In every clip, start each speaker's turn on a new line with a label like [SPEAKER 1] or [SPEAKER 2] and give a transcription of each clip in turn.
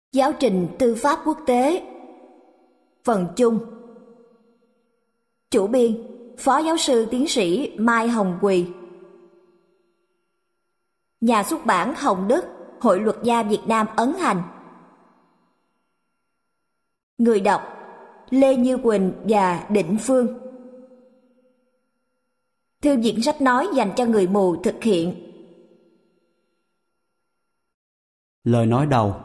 [SPEAKER 1] Giáo trình tư pháp quốc tế. Phần chung. Chủ biên: Phó giáo sư tiến sĩ Mai Hồng Quỳ. Nhà xuất bản Hồng Đức, Hội Luật gia Việt Nam ấn hành. Người đọc: Lê Như Quỳnh và Định Phương. Thư viện sách nói dành cho người mù thực hiện.
[SPEAKER 2] Lời nói đầu.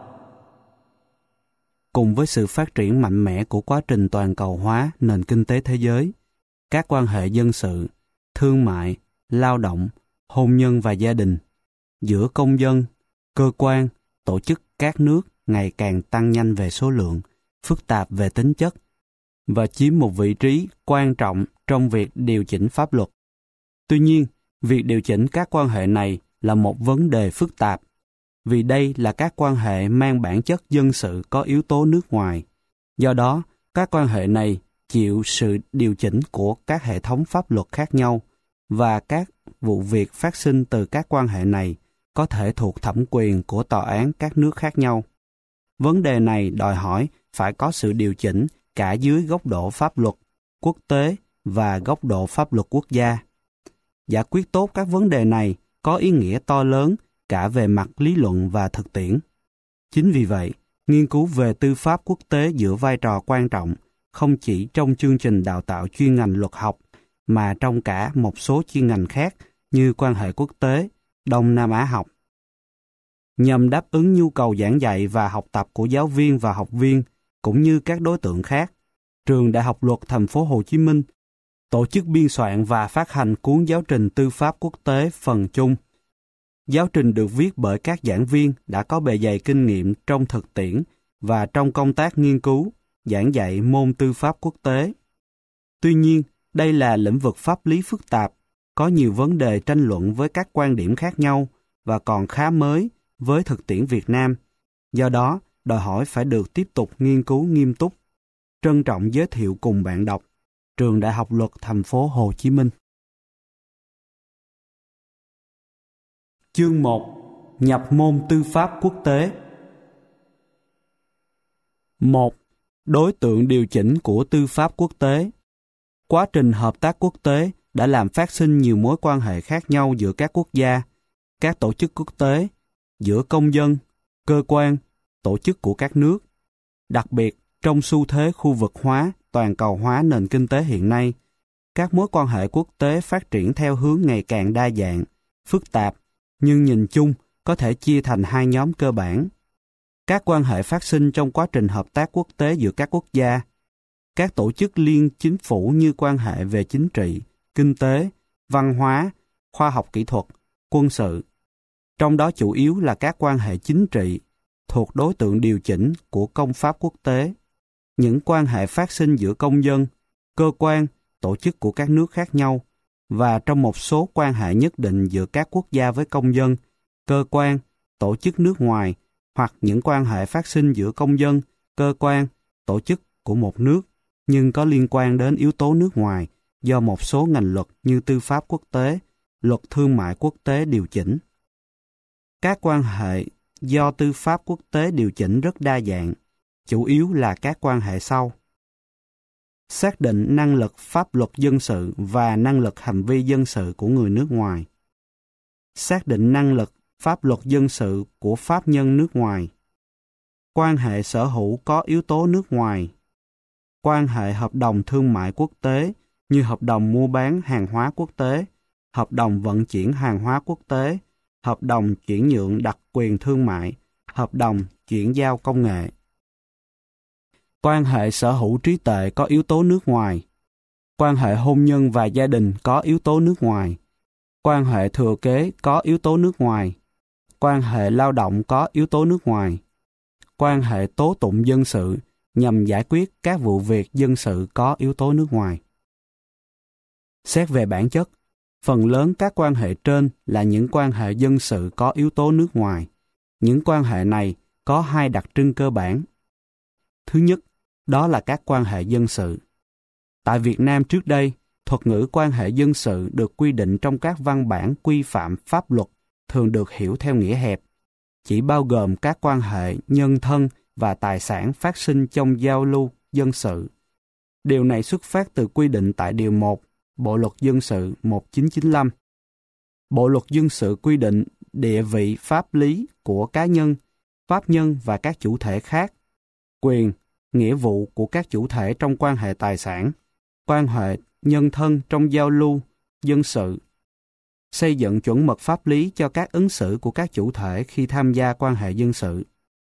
[SPEAKER 2] Cùng với sự phát triển mạnh mẽ của quá trình toàn cầu hóa nền kinh tế thế giới, các quan hệ dân sự, thương mại, lao động, hôn nhân và gia đình giữa công dân, cơ quan, tổ chức các nước ngày càng tăng nhanh về số lượng, phức tạp về tính chất và chiếm một vị trí quan trọng trong việc điều chỉnh pháp luật. Tuy nhiên, việc điều chỉnh các quan hệ này là một vấn đề phức tạp, vì đây là các quan hệ mang bản chất dân sự có yếu tố nước ngoài. Do đó, các quan hệ này chịu sự điều chỉnh của các hệ thống pháp luật khác nhau, và các vụ việc phát sinh từ các quan hệ này có thể thuộc thẩm quyền của tòa án các nước khác nhau. Vấn đề này đòi hỏi phải có sự điều chỉnh cả dưới góc độ pháp luật quốc tế và góc độ pháp luật quốc gia. Giải quyết tốt các vấn đề này có ý nghĩa to lớn cả về mặt lý luận và thực tiễn. Chính vì vậy, nghiên cứu về tư pháp quốc tế giữ vai trò quan trọng không chỉ trong chương trình đào tạo chuyên ngành luật học, mà trong cả một số chuyên ngành khác như quan hệ quốc tế, Đông Nam Á học. Nhằm đáp ứng nhu cầu giảng dạy và học tập của giáo viên và học viên cũng như các đối tượng khác, Trường Đại học Luật Thành phố Hồ Chí Minh tổ chức biên soạn và phát hành cuốn giáo trình tư pháp quốc tế phần chung. Giáo trình được viết bởi các giảng viên đã có bề dày kinh nghiệm trong thực tiễn và trong công tác nghiên cứu, giảng dạy môn tư pháp quốc tế. Tuy nhiên, đây là lĩnh vực pháp lý phức tạp, có nhiều vấn đề tranh luận với các quan điểm khác nhau và còn khá mới với thực tiễn Việt Nam. Do đó, đòi hỏi phải được tiếp tục nghiên cứu nghiêm túc. Trân trọng giới thiệu cùng bạn đọc Trường Đại học Luật Thành phố Hồ Chí Minh. Chương 1. Nhập môn tư pháp quốc tế. 1. Đối tượng điều chỉnh của tư pháp quốc tế. Quá trình hợp tác quốc tế đã làm phát sinh nhiều mối quan hệ khác nhau giữa các quốc gia, các tổ chức quốc tế, giữa công dân, cơ quan, tổ chức của các nước. Đặc biệt, trong xu thế khu vực hóa, toàn cầu hóa nền kinh tế hiện nay, các mối quan hệ quốc tế phát triển theo hướng ngày càng đa dạng, phức tạp, nhưng nhìn chung có thể chia thành hai nhóm cơ bản. Các quan hệ phát sinh trong quá trình hợp tác quốc tế giữa các quốc gia, các tổ chức liên chính phủ như quan hệ về chính trị, kinh tế, văn hóa, khoa học kỹ thuật, quân sự. Trong đó chủ yếu là các quan hệ chính trị, thuộc đối tượng điều chỉnh của công pháp quốc tế, những quan hệ phát sinh giữa công dân, cơ quan, tổ chức của các nước khác nhau, và trong một số quan hệ nhất định giữa các quốc gia với công dân, cơ quan, tổ chức nước ngoài, hoặc những quan hệ phát sinh giữa công dân, cơ quan, tổ chức của một nước, nhưng có liên quan đến yếu tố nước ngoài do một số ngành luật như tư pháp quốc tế, luật thương mại quốc tế điều chỉnh. Các quan hệ do tư pháp quốc tế điều chỉnh rất đa dạng, chủ yếu là các quan hệ sau. Xác định năng lực pháp luật dân sự và năng lực hành vi dân sự của người nước ngoài. Xác định năng lực pháp luật dân sự của pháp nhân nước ngoài. Quan hệ sở hữu có yếu tố nước ngoài. Quan hệ hợp đồng thương mại quốc tế như hợp đồng mua bán hàng hóa quốc tế, hợp đồng vận chuyển hàng hóa quốc tế, hợp đồng chuyển nhượng đặc quyền thương mại, hợp đồng chuyển giao công nghệ. Quan hệ sở hữu trí tuệ có yếu tố nước ngoài. Quan hệ hôn nhân và gia đình có yếu tố nước ngoài. Quan hệ thừa kế có yếu tố nước ngoài. Quan hệ lao động có yếu tố nước ngoài. Quan hệ tố tụng dân sự nhằm giải quyết các vụ việc dân sự có yếu tố nước ngoài. Xét về bản chất, phần lớn các quan hệ trên là những quan hệ dân sự có yếu tố nước ngoài. Những quan hệ này có hai đặc trưng cơ bản. Thứ nhất, đó là các quan hệ dân sự. Tại Việt Nam trước đây, thuật ngữ quan hệ dân sự được quy định trong các văn bản quy phạm pháp luật thường được hiểu theo nghĩa hẹp, chỉ bao gồm các quan hệ nhân thân và tài sản phát sinh trong giao lưu dân sự. Điều này xuất phát từ quy định tại Điều 1, Bộ Luật Dân sự 1995. Bộ Luật Dân sự quy định địa vị pháp lý của cá nhân, pháp nhân và các chủ thể khác, quyền, nghĩa vụ của các chủ thể trong quan hệ tài sản, quan hệ nhân thân trong giao lưu dân sự, xây dựng chuẩn mực pháp lý cho các ứng xử của các chủ thể khi tham gia quan hệ dân sự.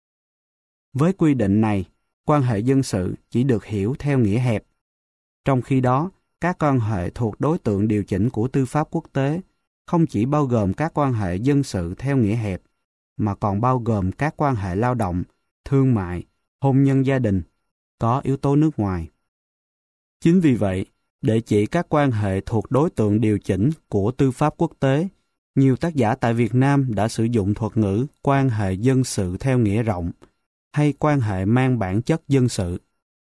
[SPEAKER 2] Với quy định này, quan hệ dân sự chỉ được hiểu theo nghĩa hẹp. Trong khi đó, các quan hệ thuộc đối tượng điều chỉnh của tư pháp quốc tế không chỉ bao gồm các quan hệ dân sự theo nghĩa hẹp, mà còn bao gồm các quan hệ lao động, thương mại, hôn nhân gia đình, có yếu tố nước ngoài. Chính vì vậy, để chỉ các quan hệ thuộc đối tượng điều chỉnh của tư pháp quốc tế, nhiều tác giả tại Việt Nam đã sử dụng thuật ngữ quan hệ dân sự theo nghĩa rộng, hay quan hệ mang bản chất dân sự.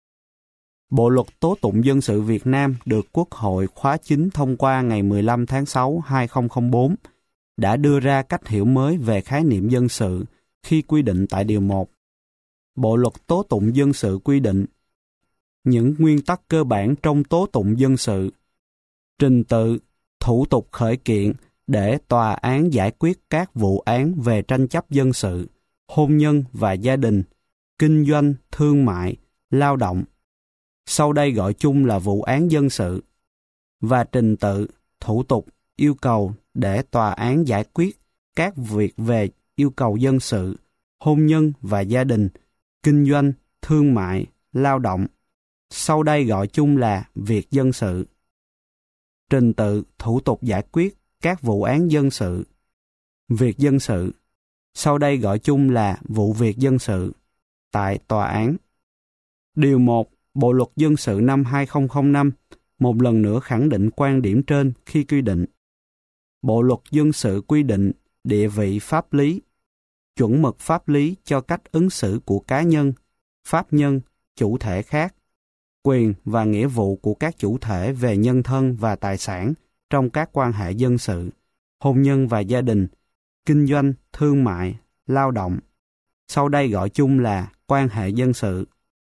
[SPEAKER 2] Bộ Luật Tố tụng dân sự Việt Nam được Quốc hội khóa 9 thông qua ngày 15 tháng 6 2004 đã đưa ra cách hiểu mới về khái niệm dân sự khi quy định tại Điều 1. Bộ Luật Tố tụng dân sự quy định những nguyên tắc cơ bản trong tố tụng dân sự, trình tự, thủ tục khởi kiện để tòa án giải quyết các vụ án về tranh chấp dân sự, hôn nhân và gia đình, kinh doanh, thương mại, lao động, sau đây gọi chung là vụ án dân sự, và trình tự, thủ tục, yêu cầu để tòa án giải quyết các việc về yêu cầu dân sự, hôn nhân và gia đình, kinh doanh, thương mại, lao động, sau đây gọi chung là việc dân sự. Trình tự, thủ tục giải quyết các vụ án dân sự, việc dân sự, sau đây gọi chung là vụ việc dân sự, tại tòa án. Điều 1, Bộ Luật Dân sự năm 2005 một lần nữa khẳng định quan điểm trên khi quy định. Bộ Luật Dân sự quy định địa vị pháp lý, chuẩn mực pháp lý cho cách ứng xử của cá nhân, pháp nhân, chủ thể khác, quyền và nghĩa vụ của các chủ thể về nhân thân và tài sản trong các quan hệ dân sự, hôn nhân và gia đình, kinh doanh, thương mại, lao động. Sau đây gọi chung là quan hệ dân sự.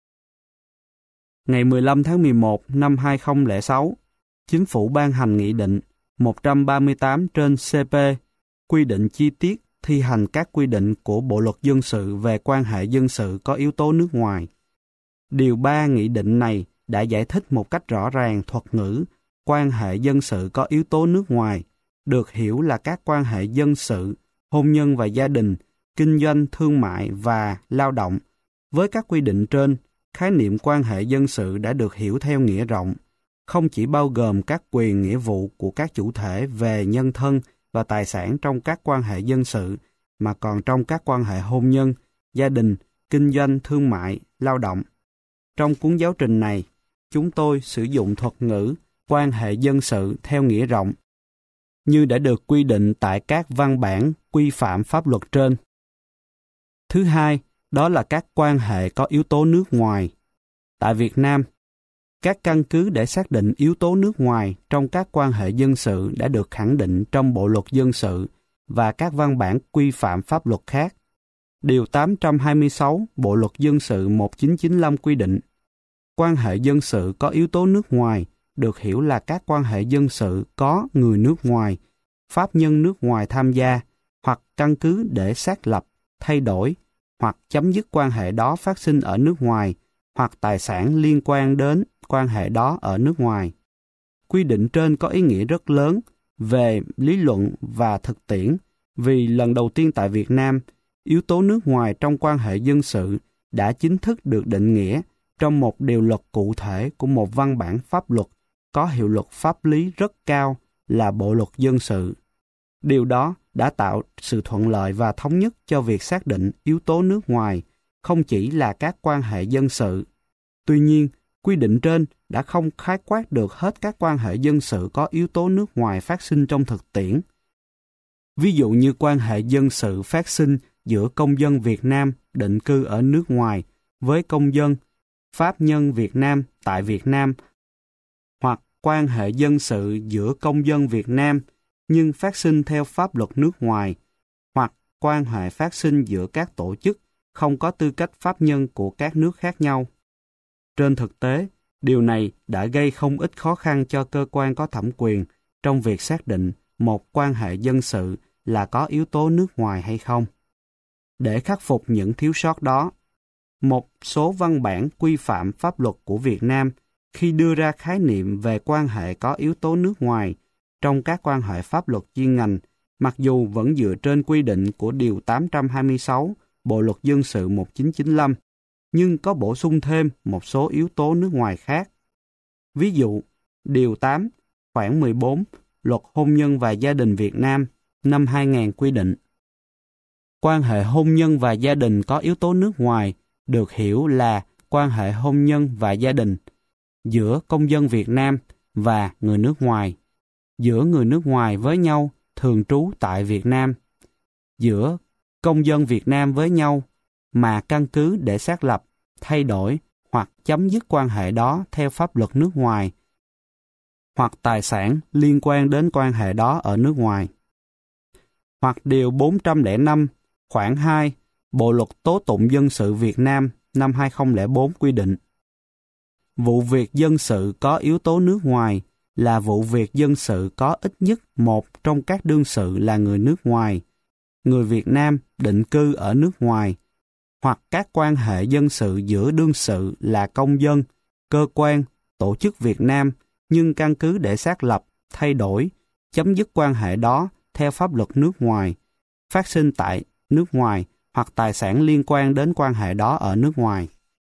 [SPEAKER 2] Ngày 15 tháng 11 năm 2006, Chính phủ ban hành Nghị định 138/CP quy định chi tiết thi hành các quy định của Bộ Luật Dân sự về quan hệ dân sự có yếu tố nước ngoài. Điều 3 nghị định này đã giải thích một cách rõ ràng thuật ngữ quan hệ dân sự có yếu tố nước ngoài, được hiểu là các quan hệ dân sự, hôn nhân và gia đình, kinh doanh, thương mại và lao động. Với các quy định trên, khái niệm quan hệ dân sự đã được hiểu theo nghĩa rộng, không chỉ bao gồm các quyền nghĩa vụ của các chủ thể về nhân thân và tài sản trong các quan hệ dân sự, mà còn trong các quan hệ hôn nhân, gia đình, kinh doanh, thương mại, lao động. Trong cuốn giáo trình này, chúng tôi sử dụng thuật ngữ quan hệ dân sự theo nghĩa rộng, như đã được quy định tại các văn bản quy phạm pháp luật trên. Thứ hai, đó là các quan hệ có yếu tố nước ngoài. Tại Việt Nam, các căn cứ để xác định yếu tố nước ngoài trong các quan hệ dân sự đã được khẳng định trong Bộ Luật Dân sự và các văn bản quy phạm pháp luật khác. Điều 826 Bộ Luật Dân sự 1995 quy định, quan hệ dân sự có yếu tố nước ngoài được hiểu là các quan hệ dân sự có người nước ngoài, pháp nhân nước ngoài tham gia, hoặc căn cứ để xác lập, thay đổi, hoặc chấm dứt quan hệ đó phát sinh ở nước ngoài, hoặc tài sản liên quan đến quan hệ đó ở nước ngoài. Quy định trên có ý nghĩa rất lớn về lý luận và thực tiễn, vì lần đầu tiên tại Việt Nam, yếu tố nước ngoài trong quan hệ dân sự đã chính thức được định nghĩa trong một điều luật cụ thể của một văn bản pháp luật có hiệu lực pháp lý rất cao là Bộ Luật Dân sự. Điều đó đã tạo sự thuận lợi và thống nhất cho việc xác định yếu tố nước ngoài, không chỉ là các quan hệ dân sự. Tuy nhiên, quy định trên đã không khái quát được hết các quan hệ dân sự có yếu tố nước ngoài phát sinh trong thực tiễn. Ví dụ như quan hệ dân sự phát sinh giữa công dân Việt Nam định cư ở nước ngoài với công dân pháp nhân Việt Nam tại Việt Nam, hoặc quan hệ dân sự giữa công dân Việt Nam nhưng phát sinh theo pháp luật nước ngoài, hoặc quan hệ phát sinh giữa các tổ chức không có tư cách pháp nhân của các nước khác nhau. Trên thực tế, điều này đã gây không ít khó khăn cho cơ quan có thẩm quyền trong việc xác định một quan hệ dân sự là có yếu tố nước ngoài hay không. Để khắc phục những thiếu sót đó, một số văn bản quy phạm pháp luật của Việt Nam khi đưa ra khái niệm về quan hệ có yếu tố nước ngoài trong các quan hệ pháp luật chuyên ngành, mặc dù vẫn dựa trên quy định của Điều 826 Bộ Luật Dân sự 1995, nhưng có bổ sung thêm một số yếu tố nước ngoài khác. Ví dụ, Điều 8, khoản 14, Luật Hôn nhân và Gia đình Việt Nam năm 2000 quy định. Quan hệ hôn nhân và gia đình có yếu tố nước ngoài được hiểu là quan hệ hôn nhân và gia đình giữa công dân Việt Nam và người nước ngoài, giữa người nước ngoài với nhau thường trú tại Việt Nam, giữa công dân Việt Nam với nhau mà căn cứ để xác lập, thay đổi hoặc chấm dứt quan hệ đó theo pháp luật nước ngoài, hoặc tài sản liên quan đến quan hệ đó ở nước ngoài. Hoặc Điều 405, khoản 2, Bộ Luật Tố tụng Dân sự Việt Nam năm 2004 quy định. Vụ việc dân sự có yếu tố nước ngoài là vụ việc dân sự có ít nhất một trong các đương sự là người nước ngoài, người Việt Nam định cư ở nước ngoài, hoặc các quan hệ dân sự giữa đương sự là công dân, cơ quan, tổ chức Việt Nam, nhưng căn cứ để xác lập, thay đổi, chấm dứt quan hệ đó theo pháp luật nước ngoài, phát sinh tại nước ngoài hoặc tài sản liên quan đến quan hệ đó ở nước ngoài.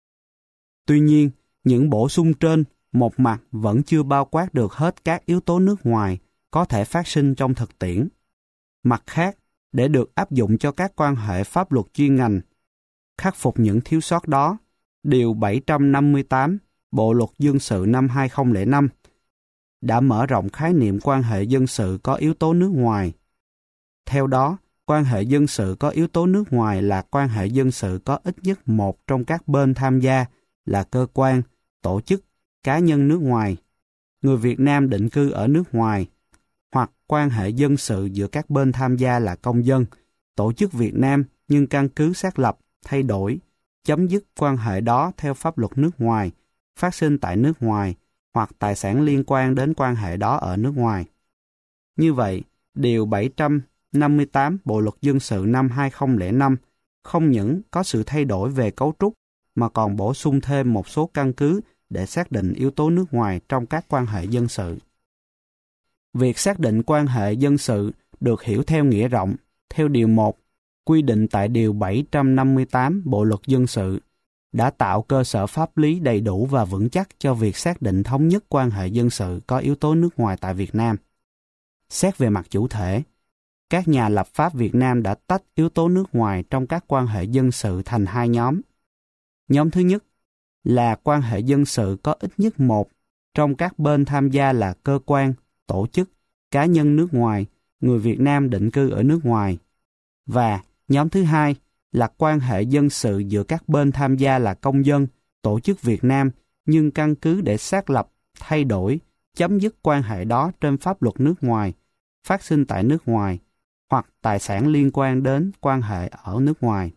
[SPEAKER 2] Tuy nhiên, những bổ sung trên một mặt vẫn chưa bao quát được hết các yếu tố nước ngoài có thể phát sinh trong thực tiễn. Mặt khác, để được áp dụng cho các quan hệ pháp luật chuyên ngành, khắc phục những thiếu sót đó, Điều 758 Bộ Luật Dân sự năm 2005 đã mở rộng khái niệm quan hệ dân sự có yếu tố nước ngoài. Theo đó, quan hệ dân sự có yếu tố nước ngoài là quan hệ dân sự có ít nhất một trong các bên tham gia là cơ quan, tổ chức, cá nhân nước ngoài, người Việt Nam định cư ở nước ngoài, hoặc quan hệ dân sự giữa các bên tham gia là công dân, tổ chức Việt Nam nhưng căn cứ xác lập, thay đổi, chấm dứt quan hệ đó theo pháp luật nước ngoài, phát sinh tại nước ngoài, hoặc tài sản liên quan đến quan hệ đó ở nước ngoài. Như vậy, Điều 758 Bộ Luật Dân sự năm 2005 không những có sự thay đổi về cấu trúc, mà còn bổ sung thêm một số căn cứ để xác định yếu tố nước ngoài trong các quan hệ dân sự. Việc xác định quan hệ dân sự được hiểu theo nghĩa rộng, theo Điều 1, quy định tại Điều 758 Bộ Luật Dân sự, đã tạo cơ sở pháp lý đầy đủ và vững chắc cho việc xác định thống nhất quan hệ dân sự có yếu tố nước ngoài tại Việt Nam. Xét về mặt chủ thể, các nhà lập pháp Việt Nam đã tách yếu tố nước ngoài trong các quan hệ dân sự thành hai nhóm. Nhóm thứ nhất là quan hệ dân sự có ít nhất một trong các bên tham gia là cơ quan, tổ chức, cá nhân nước ngoài, người Việt Nam định cư ở nước ngoài. Và nhóm thứ hai là quan hệ dân sự giữa các bên tham gia là công dân, tổ chức Việt Nam, nhưng căn cứ để xác lập, thay đổi, chấm dứt quan hệ đó trên pháp luật nước ngoài, phát sinh tại nước ngoài, hoặc tài sản liên quan đến quan hệ ở nước ngoài.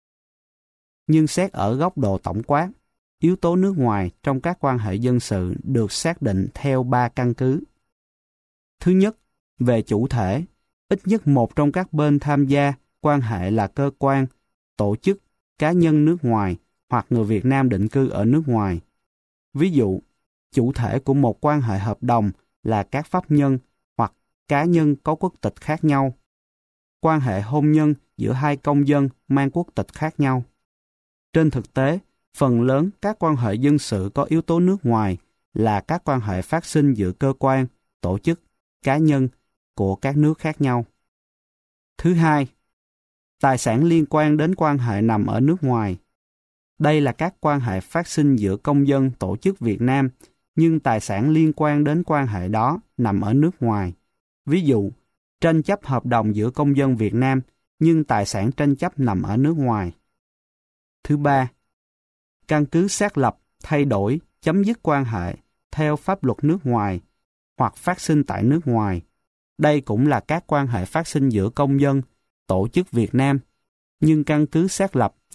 [SPEAKER 2] Nhưng xét ở góc độ tổng quát, yếu tố nước ngoài trong các quan hệ dân sự được xác định theo 3 căn cứ. Thứ nhất, về chủ thể, ít nhất một trong các bên tham gia quan hệ là cơ quan, tổ chức, cá nhân nước ngoài hoặc người Việt Nam định cư ở nước ngoài. Ví dụ, chủ thể của một quan hệ hợp đồng là các pháp nhân hoặc cá nhân có quốc tịch khác nhau. Quan hệ hôn nhân giữa hai công dân mang quốc tịch khác nhau. Trên thực tế, phần lớn các quan hệ dân sự có yếu tố nước ngoài là các quan hệ phát sinh giữa cơ quan, tổ chức, cá nhân của các nước khác nhau. Thứ hai, tài sản liên quan đến quan hệ nằm ở nước ngoài. Đây là các quan hệ phát sinh giữa công dân, tổ chức Việt Nam, nhưng tài sản liên quan đến quan hệ đó nằm ở nước ngoài. Ví dụ, tranh chấp hợp đồng giữa công dân Việt Nam, nhưng tài sản tranh chấp nằm ở nước ngoài. Thứ ba, căn cứ xác lập, thay đổi, chấm dứt quan hệ theo pháp luật nước ngoài hoặc phát sinh tại nước ngoài. Đây cũng là các quan hệ phát sinh giữa công dân, tổ chức Việt Nam, nhưng căn cứ xác lập,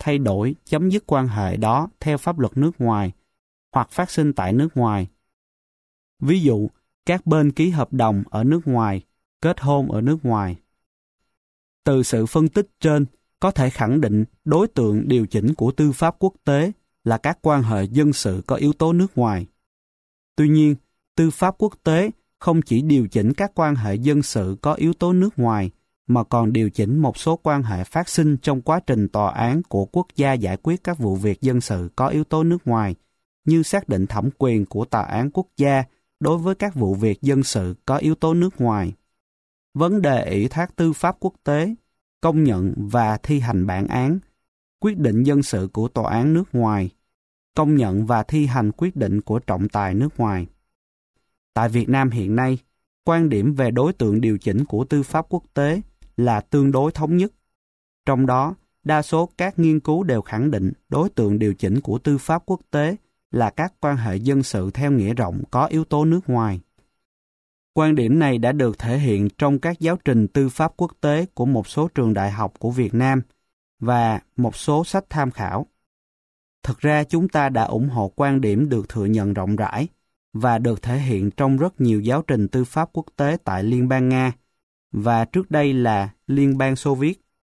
[SPEAKER 2] thay đổi, chấm dứt quan hệ đó theo pháp luật nước ngoài hoặc phát sinh tại nước ngoài. Ví dụ, các bên ký hợp đồng ở nước ngoài, kết hôn ở nước ngoài. Từ sự phân tích trên, có thể khẳng định đối tượng điều chỉnh của tư pháp quốc tế là các quan hệ dân sự có yếu tố nước ngoài. Tuy nhiên, tư pháp quốc tế không chỉ điều chỉnh các quan hệ dân sự có yếu tố nước ngoài, mà còn điều chỉnh một số quan hệ phát sinh trong quá trình tòa án của quốc gia giải quyết các vụ việc dân sự có yếu tố nước ngoài, như xác định thẩm quyền của tòa án quốc gia đối với các vụ việc dân sự có yếu tố nước ngoài. Vấn đề ủy thác tư pháp quốc tế, công nhận và thi hành bản án, quyết định dân sự của tòa án nước ngoài, công nhận và thi hành quyết định của trọng tài nước ngoài. Tại Việt Nam hiện nay, quan điểm về đối tượng điều chỉnh của tư pháp quốc tế là tương đối thống nhất. Trong đó, đa số các nghiên cứu đều khẳng định đối tượng điều chỉnh của tư pháp quốc tế là các quan hệ dân sự theo nghĩa rộng có yếu tố nước ngoài. Quan điểm này đã được thể hiện trong các giáo trình tư pháp quốc tế của một số trường đại học của Việt Nam và một số sách tham khảo. Thực ra chúng ta đã ủng hộ quan điểm được thừa nhận rộng rãi và được thể hiện trong rất nhiều giáo trình tư pháp quốc tế tại Liên bang Nga và trước đây là Liên bang Xô Viết.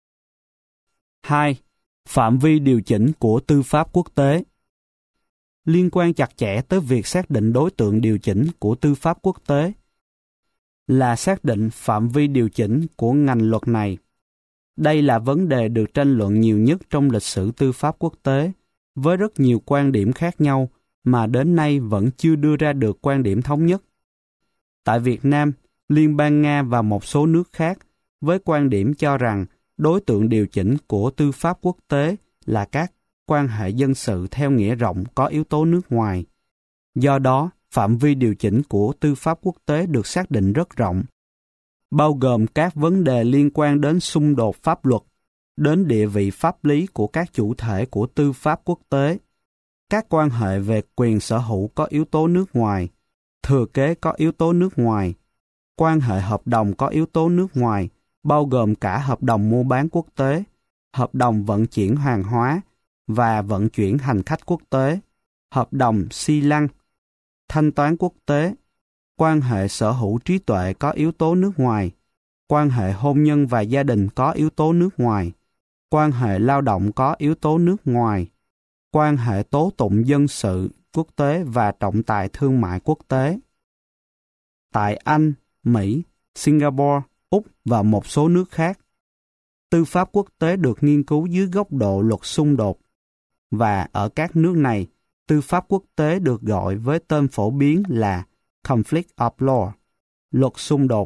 [SPEAKER 2] 2. Phạm vi điều chỉnh của tư pháp quốc tế. Liên quan chặt chẽ tới việc xác định đối tượng điều chỉnh của tư pháp quốc tế là xác định phạm vi điều chỉnh của ngành luật này. Đây là vấn đề được tranh luận nhiều nhất trong lịch sử tư pháp quốc tế, với rất nhiều quan điểm khác nhau mà đến nay vẫn chưa đưa ra được quan điểm thống nhất. Tại Việt Nam, Liên bang Nga và một số nước khác với quan điểm cho rằng đối tượng điều chỉnh của tư pháp quốc tế là các quan hệ dân sự theo nghĩa rộng có yếu tố nước ngoài. Do đó, phạm vi điều chỉnh của tư pháp quốc tế được xác định rất rộng, bao gồm các vấn đề liên quan đến xung đột pháp luật, đến địa vị pháp lý của các chủ thể của tư pháp quốc tế, các quan hệ về quyền sở hữu có yếu tố nước ngoài, thừa kế có yếu tố nước ngoài, quan hệ hợp đồng có yếu tố nước ngoài, bao gồm cả hợp đồng mua bán quốc tế, hợp đồng vận chuyển hàng hóa và vận chuyển hành khách quốc tế, hợp đồng xi lăng, thanh toán quốc tế, quan hệ sở hữu trí tuệ có yếu tố nước ngoài, quan hệ hôn nhân và gia đình có yếu tố nước ngoài, quan hệ lao động có yếu tố nước ngoài, quan hệ tố tụng dân sự quốc tế và trọng tài thương mại quốc tế. Tại Anh, Mỹ, Singapore, Úc và một số nước khác, tư pháp quốc tế được nghiên cứu dưới góc độ luật xung đột, và ở các nước này, tư pháp quốc tế được gọi với tên phổ biến là Conflict of Law, luật xung đột.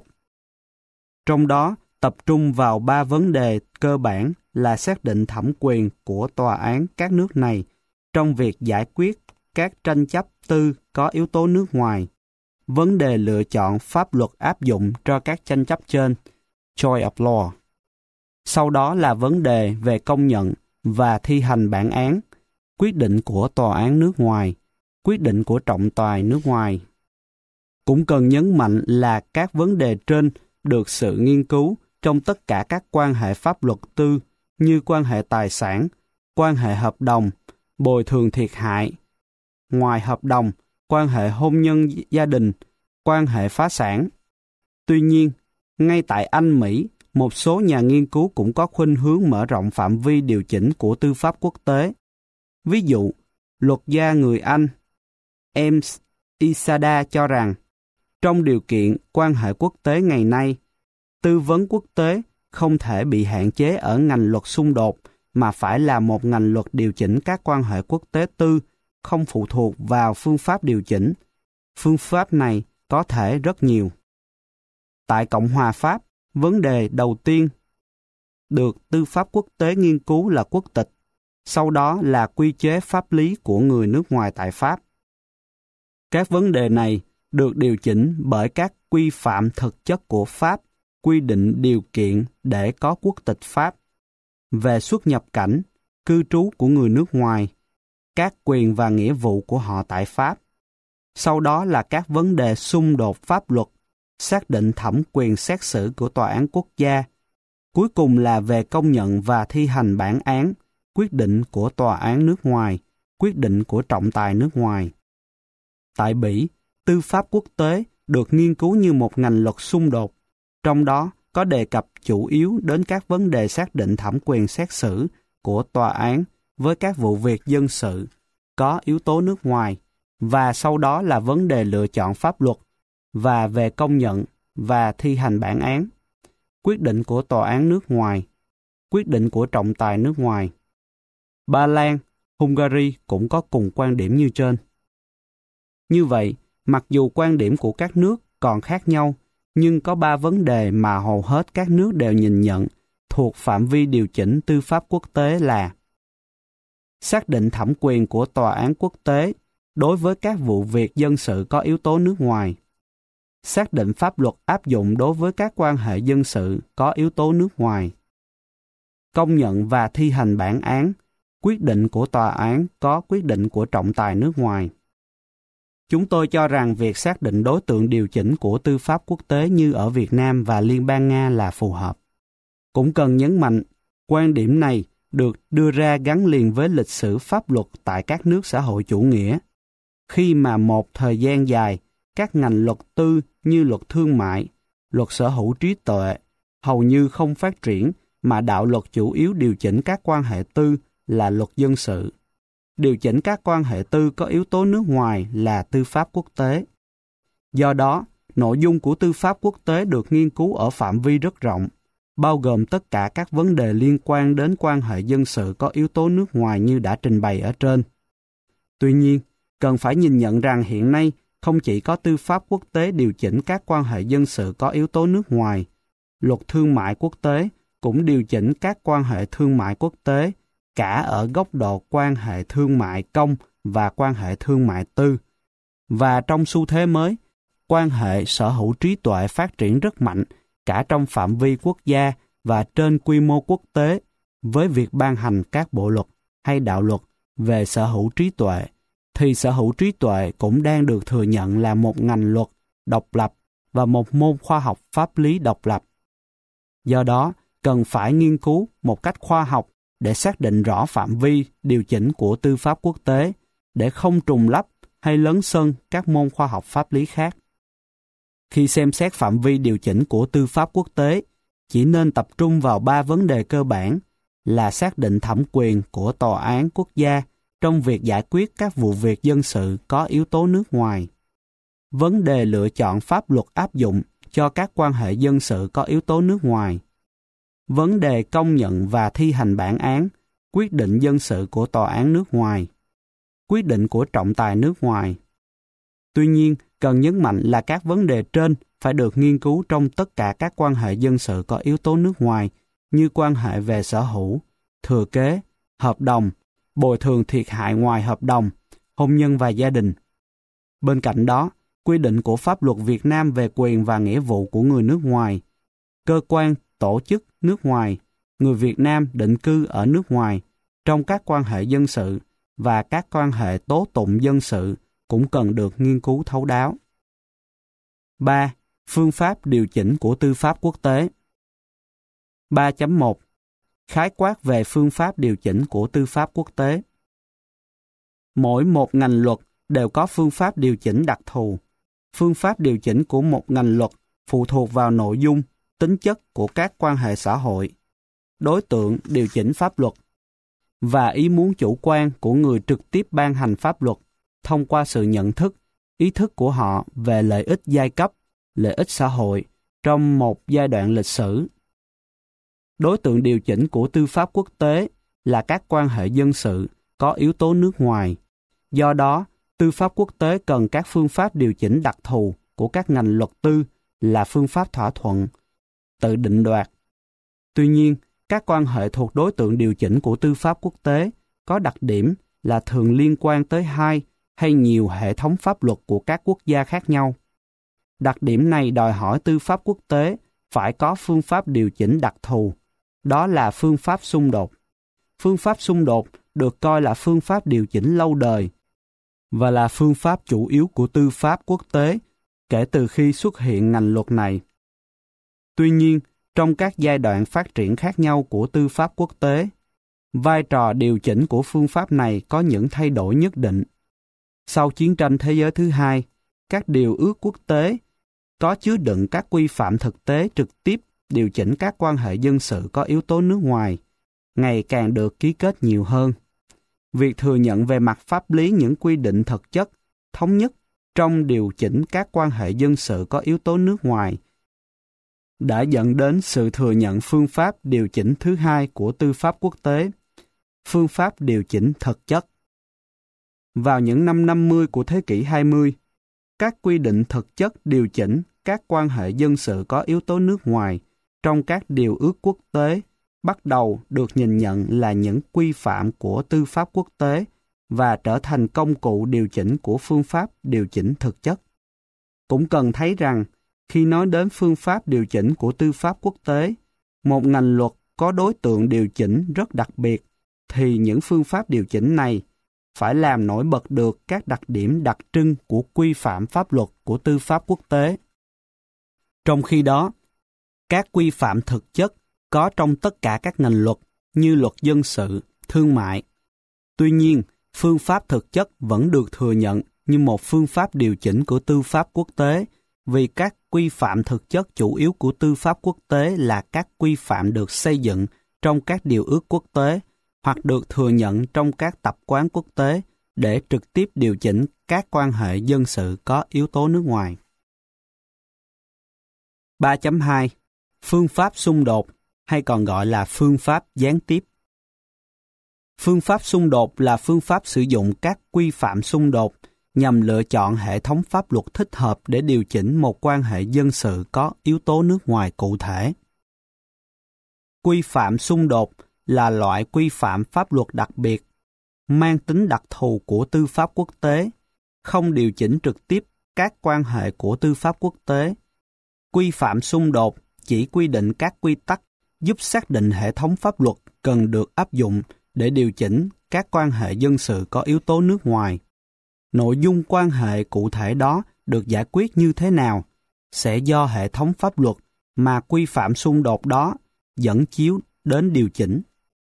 [SPEAKER 2] Trong đó, tập trung vào 3 vấn đề cơ bản là xác định thẩm quyền của tòa án các nước này trong việc giải quyết các tranh chấp tư có yếu tố nước ngoài, vấn đề lựa chọn pháp luật áp dụng cho các tranh chấp trên, choice of law. Sau đó là vấn đề về công nhận và thi hành bản án, quyết định của tòa án nước ngoài, quyết định của trọng tài nước ngoài. Cũng cần nhấn mạnh là các vấn đề trên được sự nghiên cứu trong tất cả các quan hệ pháp luật tư như quan hệ tài sản, quan hệ hợp đồng, bồi thường thiệt hại, ngoài hợp đồng, quan hệ hôn nhân gia đình, quan hệ phá sản. Tuy nhiên, ngay tại Anh, Mỹ, một số nhà nghiên cứu cũng có khuynh hướng mở rộng phạm vi điều chỉnh của tư pháp quốc tế. Ví dụ, luật gia người Anh Eames Isada cho rằng, trong điều kiện quan hệ quốc tế ngày nay, tư vấn quốc tế không thể bị hạn chế ở ngành luật xung đột mà phải là một ngành luật điều chỉnh các quan hệ quốc tế tư, không phụ thuộc vào phương pháp điều chỉnh. Phương pháp này có thể rất nhiều. Tại Cộng hòa Pháp, vấn đề đầu tiên được tư pháp quốc tế nghiên cứu là quốc tịch, sau đó là quy chế pháp lý của người nước ngoài tại Pháp. Các vấn đề này được điều chỉnh bởi các quy phạm thực chất của Pháp, quy định điều kiện để có quốc tịch Pháp, về xuất nhập cảnh, cư trú của người nước ngoài, các quyền và nghĩa vụ của họ tại Pháp. Sau đó là các vấn đề xung đột pháp luật, xác định thẩm quyền xét xử của tòa án quốc gia. Cuối cùng là về công nhận và thi hành bản án, quyết định của tòa án nước ngoài, quyết định của trọng tài nước ngoài. Tại Bỉ, tư pháp quốc tế được nghiên cứu như một ngành luật xung đột, trong đó có đề cập chủ yếu đến các vấn đề xác định thẩm quyền xét xử của tòa án với các vụ việc dân sự có yếu tố nước ngoài, và sau đó là vấn đề lựa chọn pháp luật và về công nhận và thi hành bản án, quyết định của tòa án nước ngoài, quyết định của trọng tài nước ngoài. Ba Lan, Hungary cũng có cùng quan điểm như trên. Như vậy, mặc dù quan điểm của các nước còn khác nhau, nhưng có 3 vấn đề mà hầu hết các nước đều nhìn nhận thuộc phạm vi điều chỉnh tư pháp quốc tế là: xác định thẩm quyền của tòa án quốc tế đối với các vụ việc dân sự có yếu tố nước ngoài, xác định pháp luật áp dụng đối với các quan hệ dân sự có yếu tố nước ngoài, công nhận và thi hành bản án, quyết định của tòa án có quyết định của trọng tài nước ngoài. Chúng tôi cho rằng việc xác định đối tượng điều chỉnh của tư pháp quốc tế như ở Việt Nam và Liên bang Nga là phù hợp. Cũng cần nhấn mạnh, quan điểm này được đưa ra gắn liền với lịch sử pháp luật tại các nước xã hội chủ nghĩa, khi mà một thời gian dài, các ngành luật tư như luật thương mại, luật sở hữu trí tuệ hầu như không phát triển, mà đạo luật chủ yếu điều chỉnh các quan hệ tư là luật dân sự. Điều chỉnh các quan hệ tư có yếu tố nước ngoài là tư pháp quốc tế. Do đó, nội dung của tư pháp quốc tế được nghiên cứu ở phạm vi rất rộng, bao gồm tất cả các vấn đề liên quan đến quan hệ dân sự có yếu tố nước ngoài như đã trình bày ở trên. Tuy nhiên, cần phải nhìn nhận rằng hiện nay không chỉ có tư pháp quốc tế điều chỉnh các quan hệ dân sự có yếu tố nước ngoài, luật thương mại quốc tế cũng điều chỉnh các quan hệ thương mại quốc tế cả ở góc độ quan hệ thương mại công và quan hệ thương mại tư. Và trong xu thế mới, quan hệ sở hữu trí tuệ phát triển rất mạnh cả trong phạm vi quốc gia và trên quy mô quốc tế, với việc ban hành các bộ luật hay đạo luật về sở hữu trí tuệ, thì sở hữu trí tuệ cũng đang được thừa nhận là một ngành luật độc lập và một môn khoa học pháp lý độc lập. Do đó, cần phải nghiên cứu một cách khoa học để xác định rõ phạm vi điều chỉnh của tư pháp quốc tế, để không trùng lắp hay lấn sân các môn khoa học pháp lý khác. Khi xem xét phạm vi điều chỉnh của tư pháp quốc tế, chỉ nên tập trung vào 3 vấn đề cơ bản là xác định thẩm quyền của tòa án quốc gia trong việc giải quyết các vụ việc dân sự có yếu tố nước ngoài, vấn đề lựa chọn pháp luật áp dụng cho các quan hệ dân sự có yếu tố nước ngoài, vấn đề công nhận và thi hành bản án, quyết định dân sự của tòa án nước ngoài, quyết định của trọng tài nước ngoài. Tuy nhiên, cần nhấn mạnh là các vấn đề trên phải được nghiên cứu trong tất cả các quan hệ dân sự có yếu tố nước ngoài, như quan hệ về sở hữu, thừa kế, hợp đồng, bồi thường thiệt hại ngoài hợp đồng, hôn nhân và gia đình. Bên cạnh đó, quy định của pháp luật Việt Nam về quyền và nghĩa vụ của người nước ngoài, cơ quan, tổ chức nước ngoài, người Việt Nam định cư ở nước ngoài, trong các quan hệ dân sự và các quan hệ tố tụng dân sự cũng cần được nghiên cứu thấu đáo. 3. Phương pháp điều chỉnh của tư pháp quốc tế. 3.1. Khái quát về phương pháp điều chỉnh của tư pháp quốc tế. Mỗi một ngành luật đều có phương pháp điều chỉnh đặc thù. Phương pháp điều chỉnh của một ngành luật phụ thuộc vào nội dung, tính chất của các quan hệ xã hội, đối tượng điều chỉnh pháp luật, và ý muốn chủ quan của người trực tiếp ban hành pháp luật thông qua sự nhận thức, ý thức của họ về lợi ích giai cấp, lợi ích xã hội trong một giai đoạn lịch sử. Đối tượng điều chỉnh của tư pháp quốc tế là các quan hệ dân sự có yếu tố nước ngoài. Do đó, tư pháp quốc tế cần các phương pháp điều chỉnh đặc thù của các ngành luật tư là phương pháp thỏa thuận, tự định đoạt. Tuy nhiên, các quan hệ thuộc đối tượng điều chỉnh của tư pháp quốc tế có đặc điểm là thường liên quan tới hai hay nhiều hệ thống pháp luật của các quốc gia khác nhau. Đặc điểm này đòi hỏi tư pháp quốc tế phải có phương pháp điều chỉnh đặc thù, đó là phương pháp xung đột. Phương pháp xung đột được coi là phương pháp điều chỉnh lâu đời và là phương pháp chủ yếu của tư pháp quốc tế kể từ khi xuất hiện ngành luật này. Tuy nhiên, trong các giai đoạn phát triển khác nhau của tư pháp quốc tế, vai trò điều chỉnh của phương pháp này có những thay đổi nhất định. Sau chiến tranh thế giới thứ hai, các điều ước quốc tế có chứa đựng các quy phạm thực tế trực tiếp điều chỉnh các quan hệ dân sự có yếu tố nước ngoài, ngày càng được ký kết nhiều hơn. Việc thừa nhận về mặt pháp lý những quy định thực chất, thống nhất trong điều chỉnh các quan hệ dân sự có yếu tố nước ngoài đã dẫn đến sự thừa nhận phương pháp điều chỉnh thứ hai của tư pháp quốc tế, phương pháp điều chỉnh thực chất. Vào những năm 50 của thế kỷ 20, các quy định thực chất điều chỉnh các quan hệ dân sự có yếu tố nước ngoài trong các điều ước quốc tế bắt đầu được nhìn nhận là những quy phạm của tư pháp quốc tế và trở thành công cụ điều chỉnh của phương pháp điều chỉnh thực chất. Cũng cần thấy rằng, khi nói đến phương pháp điều chỉnh của tư pháp quốc tế, một ngành luật có đối tượng điều chỉnh rất đặc biệt, thì những phương pháp điều chỉnh này phải làm nổi bật được các đặc điểm đặc trưng của quy phạm pháp luật của tư pháp quốc tế. Trong khi đó, các quy phạm thực chất có trong tất cả các ngành luật như luật dân sự, thương mại. Tuy nhiên, phương pháp thực chất vẫn được thừa nhận như một phương pháp điều chỉnh của tư pháp quốc tế vì các quy phạm thực chất chủ yếu của tư pháp quốc tế là các quy phạm được xây dựng trong các điều ước quốc tế hoặc được thừa nhận trong các tập quán quốc tế để trực tiếp điều chỉnh các quan hệ dân sự có yếu tố nước ngoài. 3.2. Phương pháp xung đột, hay còn gọi là phương pháp gián tiếp. Phương pháp xung đột là phương pháp sử dụng các quy phạm xung đột nhằm lựa chọn hệ thống pháp luật thích hợp để điều chỉnh một quan hệ dân sự có yếu tố nước ngoài cụ thể. Quy phạm xung đột là loại quy phạm pháp luật đặc biệt, mang tính đặc thù của tư pháp quốc tế, không điều chỉnh trực tiếp các quan hệ của tư pháp quốc tế. Quy phạm xung đột chỉ quy định các quy tắc giúp xác định hệ thống pháp luật cần được áp dụng để điều chỉnh các quan hệ dân sự có yếu tố nước ngoài. Nội dung quan hệ cụ thể đó được giải quyết như thế nào sẽ do hệ thống pháp luật mà quy phạm xung đột đó dẫn chiếu đến điều chỉnh.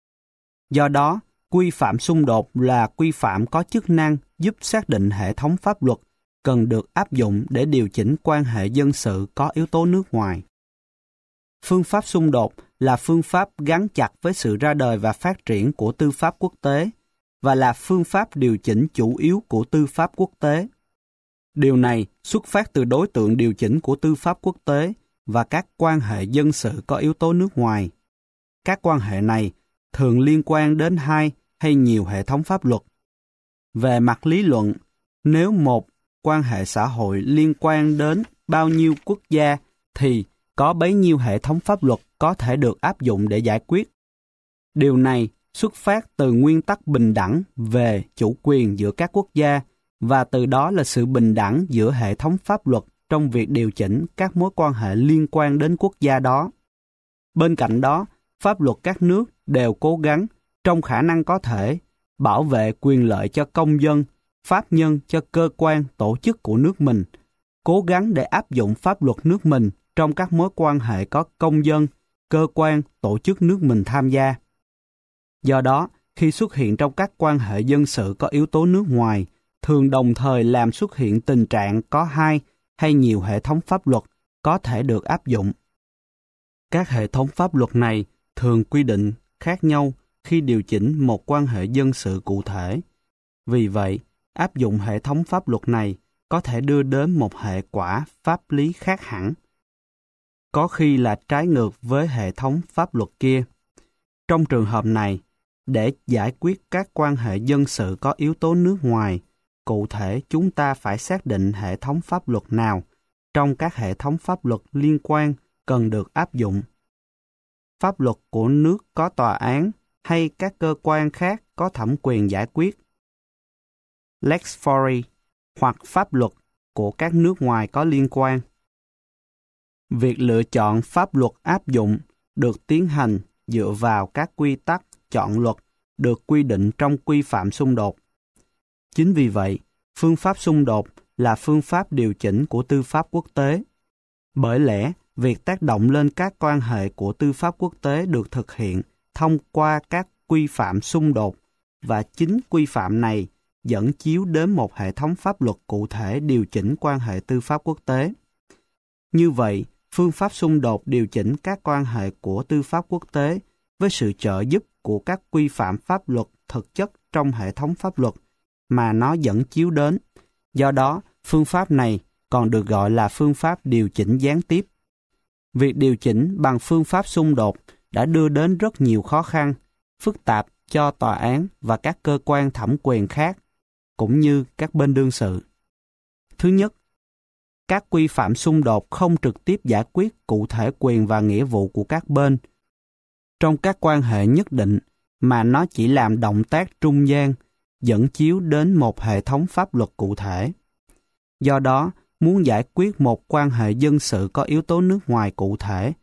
[SPEAKER 2] Do đó, quy phạm xung đột là quy phạm có chức năng giúp xác định hệ thống pháp luật cần được áp dụng để điều chỉnh quan hệ dân sự có yếu tố nước ngoài. Phương pháp xung đột là phương pháp gắn chặt với sự ra đời và phát triển của tư pháp quốc tế và là phương pháp điều chỉnh chủ yếu của tư pháp quốc tế. Điều này xuất phát từ đối tượng điều chỉnh của tư pháp quốc tế và các quan hệ dân sự có yếu tố nước ngoài. Các quan hệ này thường liên quan đến hai hay nhiều hệ thống pháp luật. Về mặt lý luận, nếu một quan hệ xã hội liên quan đến bao nhiêu quốc gia thì có bấy nhiêu hệ thống pháp luật có thể được áp dụng để giải quyết. Điều này xuất phát từ nguyên tắc bình đẳng về chủ quyền giữa các quốc gia và từ đó là sự bình đẳng giữa hệ thống pháp luật trong việc điều chỉnh các mối quan hệ liên quan đến quốc gia đó. Bên cạnh đó, pháp luật các nước đều cố gắng trong khả năng có thể bảo vệ quyền lợi cho công dân, pháp nhân cho cơ quan, tổ chức của nước mình, cố gắng để áp dụng pháp luật nước mình trong các mối quan hệ có công dân, cơ quan, tổ chức nước mình tham gia. Do đó, khi xuất hiện trong các quan hệ dân sự có yếu tố nước ngoài, thường đồng thời làm xuất hiện tình trạng có hai hay nhiều hệ thống pháp luật có thể được áp dụng. Các hệ thống pháp luật này thường quy định khác nhau khi điều chỉnh một quan hệ dân sự cụ thể. Vì vậy, áp dụng hệ thống pháp luật này có thể đưa đến một hệ quả pháp lý khác hẳn, có khi là trái ngược với hệ thống pháp luật kia. Trong trường hợp này, để giải quyết các quan hệ dân sự có yếu tố nước ngoài, cụ thể chúng ta phải xác định hệ thống pháp luật nào trong các hệ thống pháp luật liên quan cần được áp dụng. Pháp luật của nước có tòa án hay các cơ quan khác có thẩm quyền giải quyết. Lex fori hoặc pháp luật của các nước ngoài có liên quan. Việc lựa chọn pháp luật áp dụng được tiến hành dựa vào các quy tắc chọn luật được quy định trong quy phạm xung đột. Chính vì vậy, phương pháp xung đột là phương pháp điều chỉnh của tư pháp quốc tế. Bởi lẽ, việc tác động lên các quan hệ của tư pháp quốc tế được thực hiện thông qua các quy phạm xung đột, và chính quy phạm này dẫn chiếu đến một hệ thống pháp luật cụ thể điều chỉnh quan hệ tư pháp quốc tế. Như vậy, phương pháp xung đột điều chỉnh các quan hệ của tư pháp quốc tế với sự trợ giúp của các quy phạm pháp luật thực chất trong hệ thống pháp luật mà nó dẫn chiếu đến. Do đó, phương pháp này còn được gọi là phương pháp điều chỉnh gián tiếp. Việc điều chỉnh bằng phương pháp xung đột đã đưa đến rất nhiều khó khăn, phức tạp cho tòa án và các cơ quan thẩm quyền khác, cũng như các bên đương sự. Thứ nhất, các quy phạm xung đột không trực tiếp giải quyết cụ thể quyền và nghĩa vụ của các bên trong các quan hệ nhất định, mà nó chỉ làm động tác trung gian, dẫn chiếu đến một hệ thống pháp luật cụ thể. Do đó, muốn giải quyết một quan hệ dân sự có yếu tố nước ngoài cụ thể,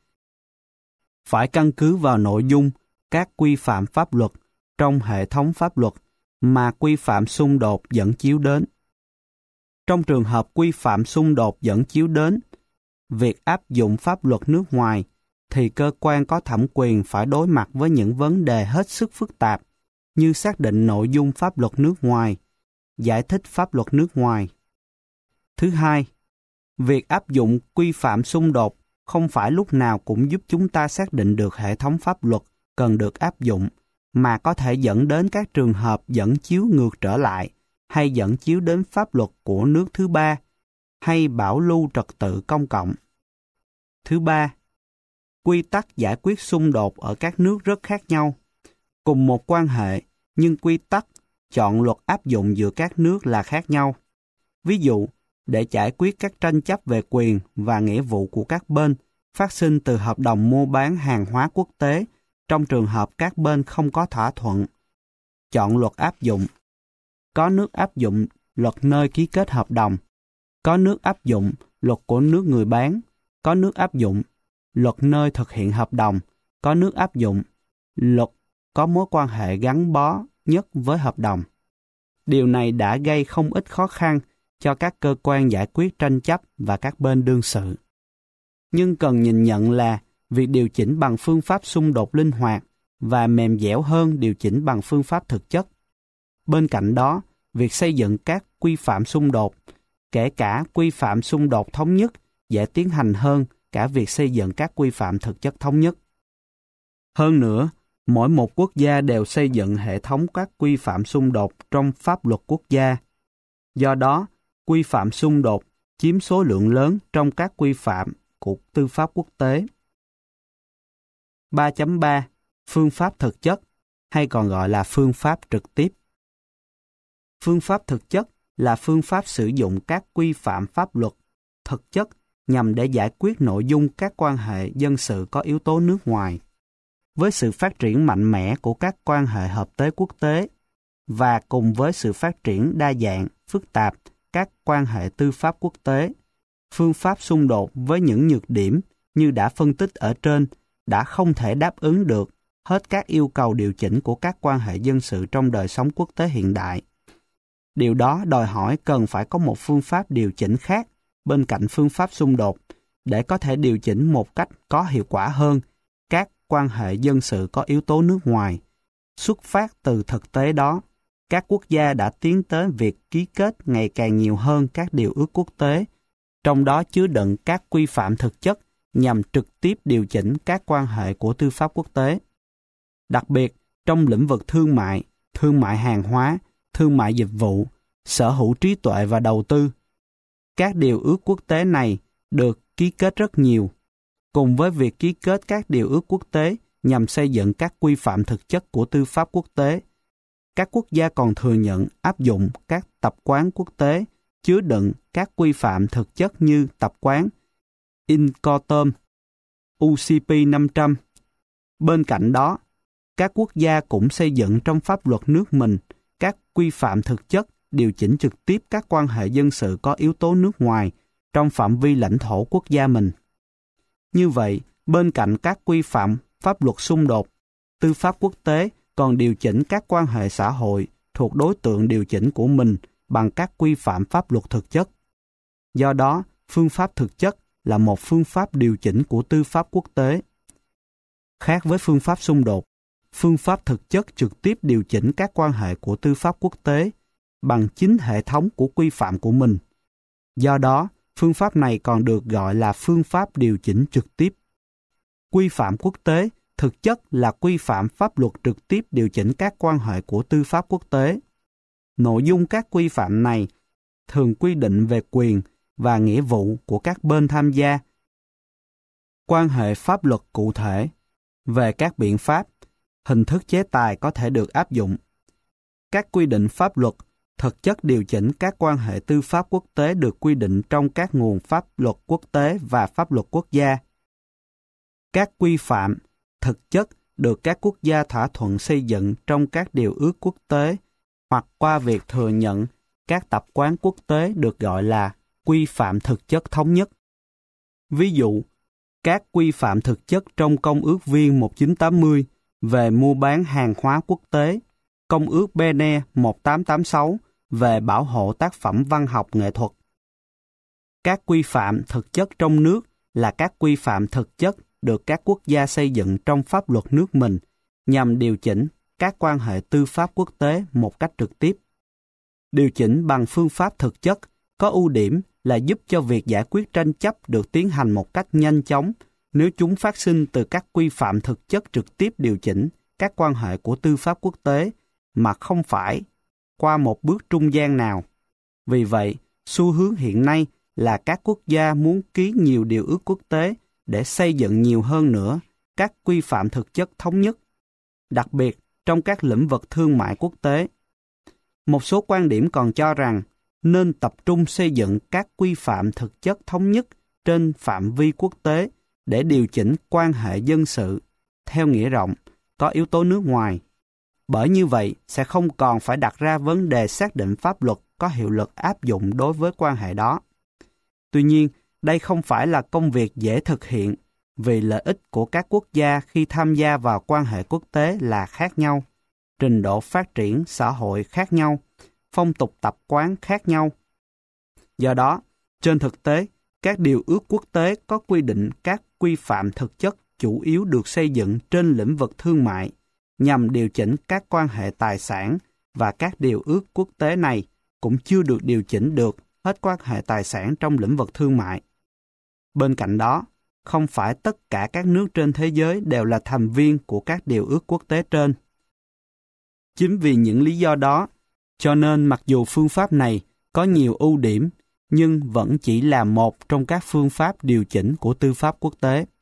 [SPEAKER 2] phải căn cứ vào nội dung các quy phạm pháp luật trong hệ thống pháp luật mà quy phạm xung đột dẫn chiếu đến. Trong trường hợp quy phạm xung đột dẫn chiếu đến việc áp dụng pháp luật nước ngoài, thì cơ quan có thẩm quyền phải đối mặt với những vấn đề hết sức phức tạp như xác định nội dung pháp luật nước ngoài, giải thích pháp luật nước ngoài. Thứ hai, việc áp dụng quy phạm xung đột không phải lúc nào cũng giúp chúng ta xác định được hệ thống pháp luật cần được áp dụng, mà có thể dẫn đến các trường hợp dẫn chiếu ngược trở lại, hay dẫn chiếu đến pháp luật của nước thứ ba, hay bảo lưu trật tự công cộng. Thứ ba, quy tắc giải quyết xung đột ở các nước rất khác nhau. Cùng một quan hệ, nhưng quy tắc chọn luật áp dụng giữa các nước là khác nhau. Ví dụ, để giải quyết các tranh chấp về quyền và nghĩa vụ của các bên phát sinh từ hợp đồng mua bán hàng hóa quốc tế trong trường hợp các bên không có thỏa thuận, chọn luật áp dụng. Có nước áp dụng luật nơi ký kết hợp đồng, có nước áp dụng luật của nước người bán, có nước áp dụng luật nơi thực hiện hợp đồng, có nước áp dụng luật có mối quan hệ gắn bó nhất với hợp đồng. Điều này đã gây không ít khó khăn cho các cơ quan giải quyết tranh chấp và các bên đương sự. Nhưng cần nhìn nhận là việc điều chỉnh bằng phương pháp xung đột linh hoạt và mềm dẻo hơn điều chỉnh bằng phương pháp thực chất. Bên cạnh đó, việc xây dựng các quy phạm xung đột, kể cả quy phạm xung đột thống nhất, dễ tiến hành hơn cả việc xây dựng các quy phạm thực chất thống nhất. Hơn nữa, mỗi một quốc gia đều xây dựng hệ thống các quy phạm xung đột trong pháp luật quốc gia. Do đó, quy phạm xung đột chiếm số lượng lớn trong các quy phạm của tư pháp quốc tế. 3.3. Phương pháp thực chất, hay còn gọi là phương pháp trực tiếp. Phương pháp thực chất là phương pháp sử dụng các quy phạm pháp luật thực chất nhằm để giải quyết nội dung các quan hệ dân sự có yếu tố nước ngoài. Với sự phát triển mạnh mẽ của các quan hệ hợp tế quốc tế và cùng với sự phát triển đa dạng, phức tạp các quan hệ tư pháp quốc tế, phương pháp xung đột với những nhược điểm như đã phân tích ở trên đã không thể đáp ứng được hết các yêu cầu điều chỉnh của các quan hệ dân sự trong đời sống quốc tế hiện đại. Điều đó đòi hỏi cần phải có một phương pháp điều chỉnh khác bên cạnh phương pháp xung đột để có thể điều chỉnh một cách có hiệu quả hơn các quan hệ dân sự có yếu tố nước ngoài. Xuất phát từ thực tế đó, các quốc gia đã tiến tới việc ký kết ngày càng nhiều hơn các điều ước quốc tế, trong đó chứa đựng các quy phạm thực chất nhằm trực tiếp điều chỉnh các quan hệ của tư pháp quốc tế. Đặc biệt, trong lĩnh vực thương mại hàng hóa, thương mại dịch vụ, sở hữu trí tuệ và đầu tư, các điều ước quốc tế này được ký kết rất nhiều. Cùng với việc ký kết các điều ước quốc tế nhằm xây dựng các quy phạm thực chất của tư pháp quốc tế, các quốc gia còn thừa nhận áp dụng các tập quán quốc tế chứa đựng các quy phạm thực chất như tập quán INCOTOM, UCP 500. Bên cạnh đó, các quốc gia cũng xây dựng trong pháp luật nước mình các quy phạm thực chất điều chỉnh trực tiếp các quan hệ dân sự có yếu tố nước ngoài trong phạm vi lãnh thổ quốc gia mình. Như vậy, bên cạnh các quy phạm pháp luật xung đột, tư pháp quốc tế còn điều chỉnh các quan hệ xã hội thuộc đối tượng điều chỉnh của mình bằng các quy phạm pháp luật thực chất. Do đó, phương pháp thực chất là một phương pháp điều chỉnh của tư pháp quốc tế. Khác với phương pháp xung đột, phương pháp thực chất trực tiếp điều chỉnh các quan hệ của tư pháp quốc tế bằng chính hệ thống của quy phạm của mình. Do đó, phương pháp này còn được gọi là phương pháp điều chỉnh trực tiếp. Quy phạm quốc tế thực chất là quy phạm pháp luật trực tiếp điều chỉnh các quan hệ của tư pháp quốc tế. Nội dung các quy phạm này thường quy định về quyền và nghĩa vụ của các bên tham gia, quan hệ pháp luật cụ thể, về các biện pháp, hình thức chế tài có thể được áp dụng. Các quy định pháp luật thực chất điều chỉnh các quan hệ tư pháp quốc tế được quy định trong các nguồn pháp luật quốc tế và pháp luật quốc gia. Các quy phạm thực chất được các quốc gia thỏa thuận xây dựng trong các điều ước quốc tế hoặc qua việc thừa nhận các tập quán quốc tế được gọi là quy phạm thực chất thống nhất. Ví dụ, các quy phạm thực chất trong Công ước Viên 1980 về mua bán hàng hóa quốc tế, Công ước Berne 1886 về bảo hộ tác phẩm văn học nghệ thuật. Các quy phạm thực chất trong nước là các quy phạm thực chất được các quốc gia xây dựng trong pháp luật nước mình nhằm điều chỉnh các quan hệ tư pháp quốc tế một cách trực tiếp. Điều chỉnh bằng phương pháp thực chất có ưu điểm là giúp cho việc giải quyết tranh chấp được tiến hành một cách nhanh chóng nếu chúng phát sinh từ các quy phạm thực chất trực tiếp điều chỉnh các quan hệ của tư pháp quốc tế mà không phải qua một bước trung gian nào. Vì vậy, xu hướng hiện nay là các quốc gia muốn ký nhiều điều ước quốc tế để xây dựng nhiều hơn nữa các quy phạm thực chất thống nhất, đặc biệt trong các lĩnh vực thương mại quốc tế. Một số quan điểm còn cho rằng nên tập trung xây dựng các quy phạm thực chất thống nhất trên phạm vi quốc tế để điều chỉnh quan hệ dân sự, theo nghĩa rộng, có yếu tố nước ngoài. Bởi như vậy sẽ không còn phải đặt ra vấn đề xác định pháp luật có hiệu lực áp dụng đối với quan hệ đó. Tuy nhiên, đây không phải là công việc dễ thực hiện vì lợi ích của các quốc gia khi tham gia vào quan hệ quốc tế là khác nhau, trình độ phát triển xã hội khác nhau, phong tục tập quán khác nhau. Do đó, trên thực tế, các điều ước quốc tế có quy định các quy phạm thực chất chủ yếu được xây dựng trên lĩnh vực thương mại nhằm điều chỉnh các quan hệ tài sản, và các điều ước quốc tế này cũng chưa được điều chỉnh được hết quan hệ tài sản trong lĩnh vực thương mại. Bên cạnh đó, không phải tất cả các nước trên thế giới đều là thành viên của các điều ước quốc tế trên. Chính vì những lý do đó, cho nên mặc dù phương pháp này có nhiều ưu điểm, nhưng vẫn chỉ là một trong các phương pháp điều chỉnh của tư pháp quốc tế.